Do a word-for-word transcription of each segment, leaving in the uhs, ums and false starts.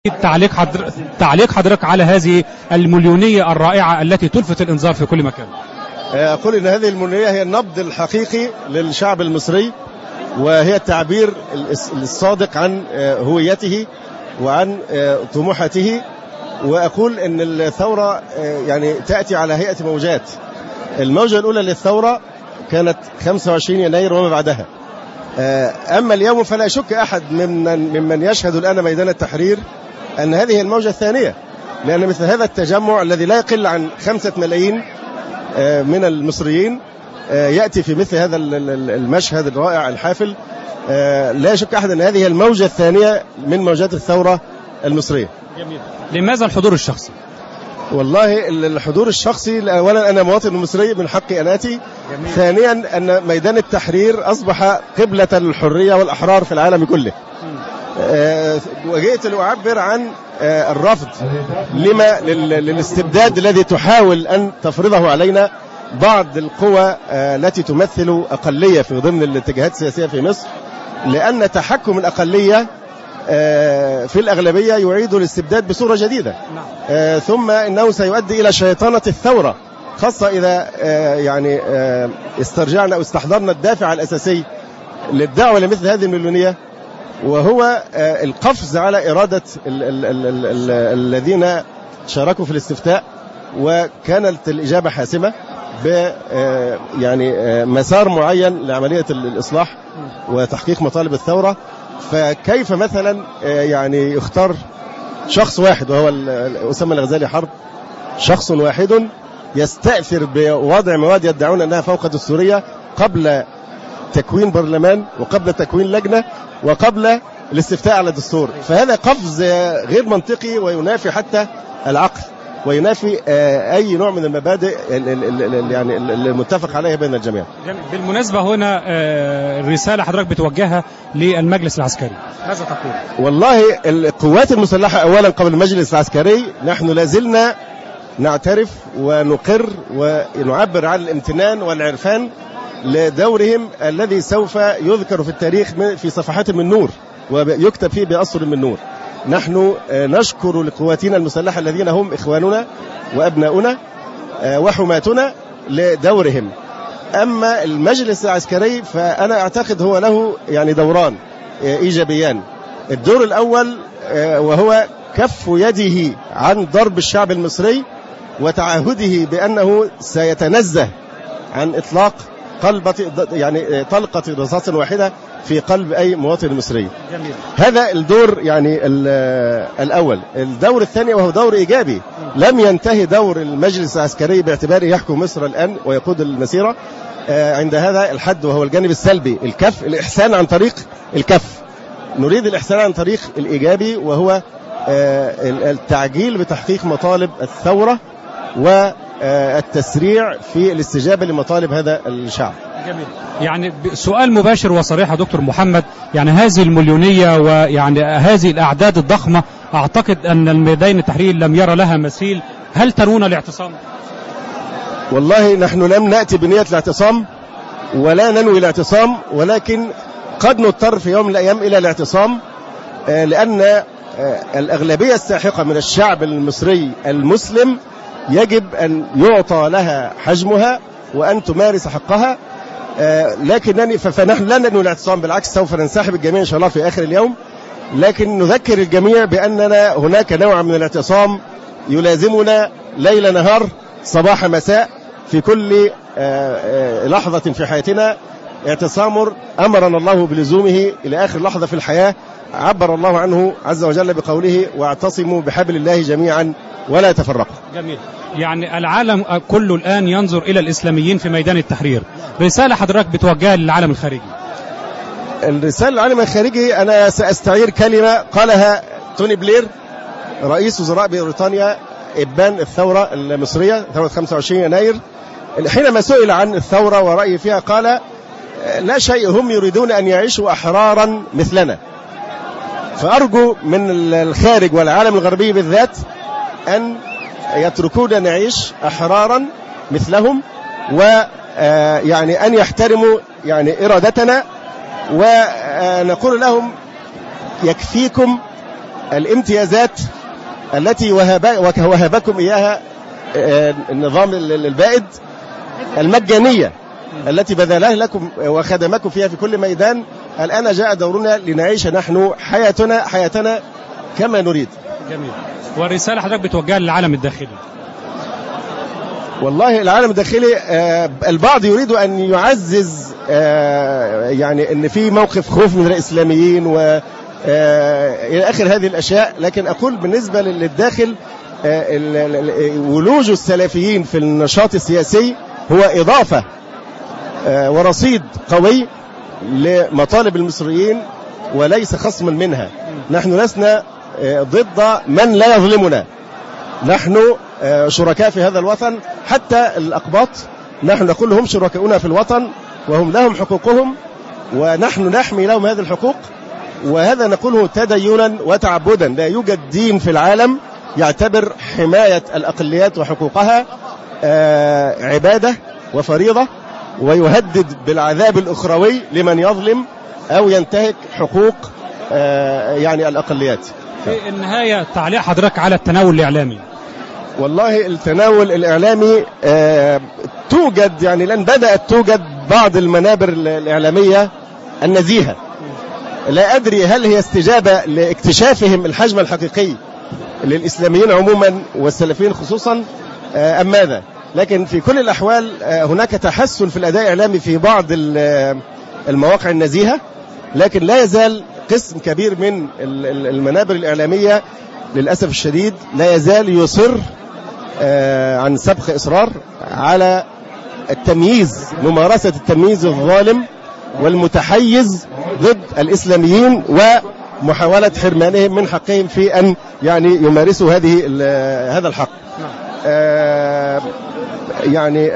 تعليق حضر... تعليق حضرتك على هذه المليونية الرائعة التي تلفت الإنظار في كل مكان. أقول إن هذه المليونية هي النبض الحقيقي للشعب المصري، وهي التعبير الصادق عن هويته وعن طموحاته. وأقول إن الثورة يعني تأتي على هيئة موجات. الموجة الأولى للثورة كانت خمسة وعشرين يناير وما بعدها. أما اليوم فلا يشك أحد ممن, ممن يشهد الآن ميدان التحرير أن هذه الموجة الثانية، لأن مثل هذا التجمع الذي لا يقل عن خمسة ملايين من المصريين يأتي في مثل هذا المشهد الرائع الحافل. لا يشك أحد أن هذه الموجة الثانية من موجات الثورة المصرية. جميل. لماذا الحضور الشخصي؟ والله الحضور الشخصي، أولا أنا مواطن مصري من حقي أن آتي. جميل. ثانيا أن ميدان التحرير أصبح قبلة الحرية والأحرار في العالم كله. أه وجئت لأعبر عن أه الرفض لما للاستبداد الذي تحاول أن تفرضه علينا بعض القوى أه التي تمثل أقلية في ضمن الاتجاهات السياسية في مصر، لأن تحكم الأقلية أه في الأغلبية يعيد الاستبداد بصورة جديدة. أه ثم إنه سيؤدي إلى شيطنة الثورة، خاصة إذا أه يعني أه استرجعنا أو استحضرنا الدافع الأساسي للدعوة لمثل هذه المليونية، وهو القفز على إرادة ال ال ال ال ال الذين شاركوا في الاستفتاء، وكانت الإجابة حاسمة ب يعني مسار معين لعملية الإصلاح وتحقيق مطالب الثورة. فكيف مثلا يعني يختار شخص واحد وهو أسامة الغزالي حرب، شخص واحد يستأثر بوضع مواد يدعون أنها فوق دستورية قبل تكوين برلمان وقبل تكوين لجنة وقبل الاستفتاء على الدستور. فهذا قفز غير منطقي وينافي حتى العقل وينافي أي نوع من المبادئ يعني المتفق عليها بين الجميع. بالمناسبة هنا الرسالة حضرتك بتوجهها للمجلس العسكري، ماذا تقول؟ والله القوات المسلحة أولا قبل المجلس العسكري نحن لازلنا نعترف ونقر ونعبر عن الامتنان والعرفان لدورهم الذي سوف يذكر في التاريخ في صفحات من نور ويكتب فيه بأسطر من نور. نحن نشكر لقواتنا المسلحة الذين هم إخواننا وأبناؤنا وحماتنا لدورهم. أما المجلس العسكري فأنا أعتقد هو له يعني دوران إيجابيان. الدور الأول وهو كف يده عن ضرب الشعب المصري وتعهده بأنه سيتنزه عن إطلاق قلبة يعني طلقة رصاص واحدة في قلب أي مواطن مصري. جميل. هذا الدور يعني الأول. الدور الثاني وهو دور إيجابي، لم ينتهي دور المجلس العسكري باعتباره يحكم مصر الآن ويقود المسيرة عند هذا الحد، وهو الجانب السلبي، الكف، الإحسان عن طريق الكف. نريد الإحسان عن طريق الإيجابي، وهو التعجيل بتحقيق مطالب الثورة والتسريع في الاستجابة لمطالب هذا الشعب. جميل. يعني سؤال مباشر وصريح يا دكتور محمد، يعني هذه المليونية ويعني هذه الأعداد الضخمة، أعتقد أن الميدان التحرير لم يرى لها مثيل. هل تنون الاعتصام؟ والله نحن لم نأتي بنية الاعتصام ولا ننوي الاعتصام، ولكن قد نضطر في يوم من الأيام إلى الاعتصام، لأن الأغلبية الساحقة من الشعب المصري المسلم يجب أن يعطى لها حجمها وأن تمارس حقها. لكنني فنحن لا ننوي الاعتصام، بالعكس سوف ننسحب الجميع إن شاء الله في آخر اليوم، لكن نذكر الجميع بأننا هناك نوع من الاعتصام يلازمنا ليل نهار صباح مساء في كل لحظة في حياتنا. اعتصام أمرنا الله بلزومه إلى آخر لحظة في الحياة، عبر الله عنه عز وجل بقوله: واعتصموا بحبل الله جميعا ولا تفرقوا. جميل. يعني العالم كله الآن ينظر إلى الإسلاميين في ميدان التحرير، رسالة حضرتك بتوجهها للعالم الخارجي. الرسالة للعالم الخارجي أنا سأستعير كلمة قالها توني بلير رئيس وزراء بريطانيا إبان الثورة المصرية، ثورة خمسة وعشرين يناير، حينما سئل عن الثورة ورأيه فيها قال: لا شيء، هم يريدون أن يعيشوا أحرارا مثلنا. فأرجو من الخارج والعالم الغربي بالذات أن يتركونا نعيش أحرارا مثلهم، ويعني أن يحترموا يعني إرادتنا، ونقول لهم: يكفيكم الامتيازات التي وهب وهبكم إياها النظام البائد، المجانية التي بذلها لكم وخدمكم فيها في كل ميدان. الآن جاء دورنا لنعيش نحن حياتنا حياتنا كما نريد. جميل. والرسالة حضرتك بتوجهها للعالم الداخلي؟ والله العالم الداخلي آه البعض يريد أن يعزز آه يعني أن في موقف خوف من الإسلاميين و آه إلى آخر هذه الأشياء، لكن أقول بالنسبة للداخل آه ولوج السلفيين في النشاط السياسي هو إضافة آه ورصيد قوي لمطالب المصريين وليس خصما منها. نحن لسنا آه ضد من لا يظلمنا، نحن شركاء في هذا الوطن. حتى الأقباط نحن نقول هم شركاؤنا في الوطن وهم لهم حقوقهم ونحن نحمي لهم هذه الحقوق، وهذا نقوله تدينا وتعبدا. لا يوجد دين في العالم يعتبر حماية الأقليات وحقوقها عبادة وفريضة ويهدد بالعذاب الأخروي لمن يظلم أو ينتهك حقوق يعني الأقليات. في النهاية تعليق حضرتك على التناول الإعلامي؟ والله التناول الإعلامي آه توجد يعني لأن بدأت توجد بعض المنابر الإعلامية النزيهة، لا أدري هل هي استجابة لاكتشافهم الحجم الحقيقي للإسلاميين عموما والسلفيين خصوصا آه أم ماذا، لكن في كل الأحوال آه هناك تحسن في الأداء الإعلامي في بعض المواقع النزيهة، لكن لا يزال قسم كبير من المنابر الإعلامية للأسف الشديد لا يزال يصر عن سبق إصرار على التمييز، ممارسة التمييز الظالم والمتحيز ضد الإسلاميين ومحاولة حرمانهم من حقهم في أن يعني يمارسوا هذه هذا الحق. يعني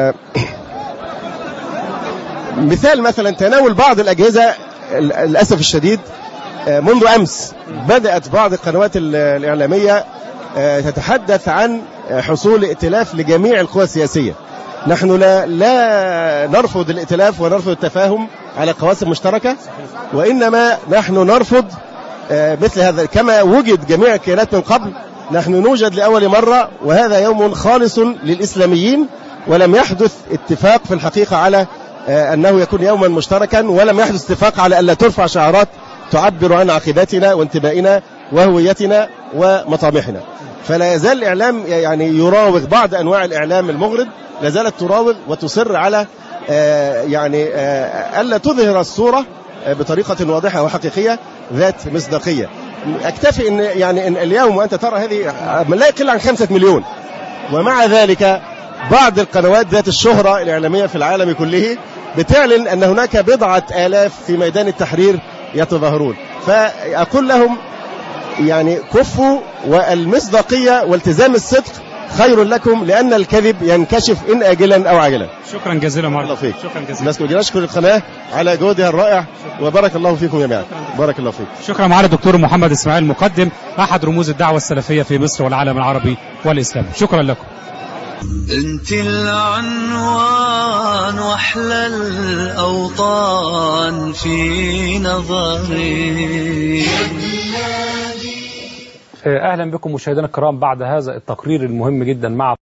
مثال مثلا تناول بعض الأجهزة للأسف الشديد منذ أمس بدأت بعض القنوات الإعلامية تتحدث عن حصول ائتلاف لجميع القوى السياسية. نحن لا, لا نرفض الائتلاف ونرفض التفاهم على قواسم مشتركة، وإنما نحن نرفض مثل هذا. كما وجد جميع الكيانات من قبل نحن نوجد لأول مرة، وهذا يوم خالص للإسلاميين، ولم يحدث اتفاق في الحقيقة على أنه يكون يوما مشتركا، ولم يحدث اتفاق على ألا ترفع شعارات تعبر عن عقيدتنا وانتمائنا وهويتنا ومطامحنا. فلا يزال الإعلام يعني يراوغ بعض أنواع الإعلام المغرض، لا زالت تراوغ وتصر على آه يعني آه ألا تظهر الصورة بطريقة واضحة وحقيقية ذات مصداقية. أكتفي إن يعني إن اليوم وأنت ترى هذه لا يقل عن خمسة مليون، ومع ذلك بعض القنوات ذات الشهرة الإعلامية في العالم كله بتعلن أن هناك بضعة آلاف في ميدان التحرير يتظاهرون. فأقول لهم يعني كفوا، والمصداقية والتزام الصدق خير لكم، لأن الكذب ينكشف إن آجلا أو عاجلا. شكرا جزيلا معنا. شكرا جزيلا. نشكر القناة على جهودها الرائع، وبارك الله فيكم جميعا. بارك الله فيك. شكرا معنا الدكتور محمد إسماعيل مقدم أحد رموز الدعوة السلفية في مصر والعالم العربي والإسلامي. شكرا لكم. انت العنوان واحلى الاوطان في نظري. اهلا بكم مشاهدينا الكرام بعد هذا التقرير المهم جدا مع